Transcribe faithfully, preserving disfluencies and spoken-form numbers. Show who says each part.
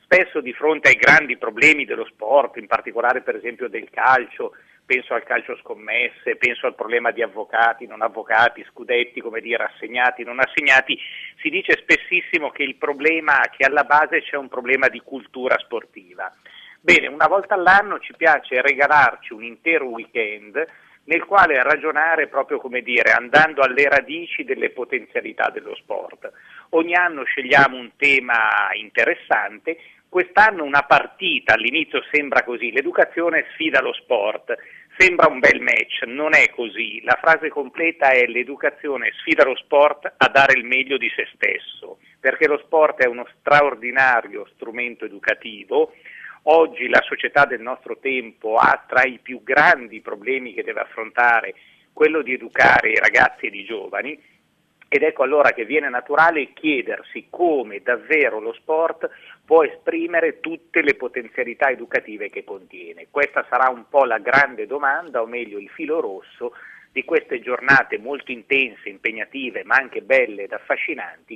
Speaker 1: spesso di fronte ai grandi problemi dello sport, in particolare per esempio del calcio, penso al calcio scommesse, penso al problema di avvocati, non avvocati, scudetti, come dire, assegnati, non assegnati, si dice spessissimo che il problema, che alla base c'è un problema di cultura sportiva. Bene, una volta all'anno ci piace regalarci un intero weekend nel quale ragionare proprio, come dire, andando alle radici delle potenzialità dello sport. Ogni anno scegliamo un tema interessante. Quest'anno una partita, all'inizio sembra così, l'educazione sfida lo sport, sembra un bel match, non è così, la frase completa è: l'educazione sfida lo sport a dare il meglio di se stesso, perché lo sport è uno straordinario strumento educativo. Oggi la società del nostro tempo ha tra i più grandi problemi che deve affrontare quello di educare i ragazzi e i giovani, ed ecco allora che viene naturale chiedersi come davvero lo sport può esprimere tutte le potenzialità educative che contiene. Questa sarà un po' la grande domanda, o meglio il filo rosso, di queste giornate molto intense, impegnative, ma anche belle ed affascinanti,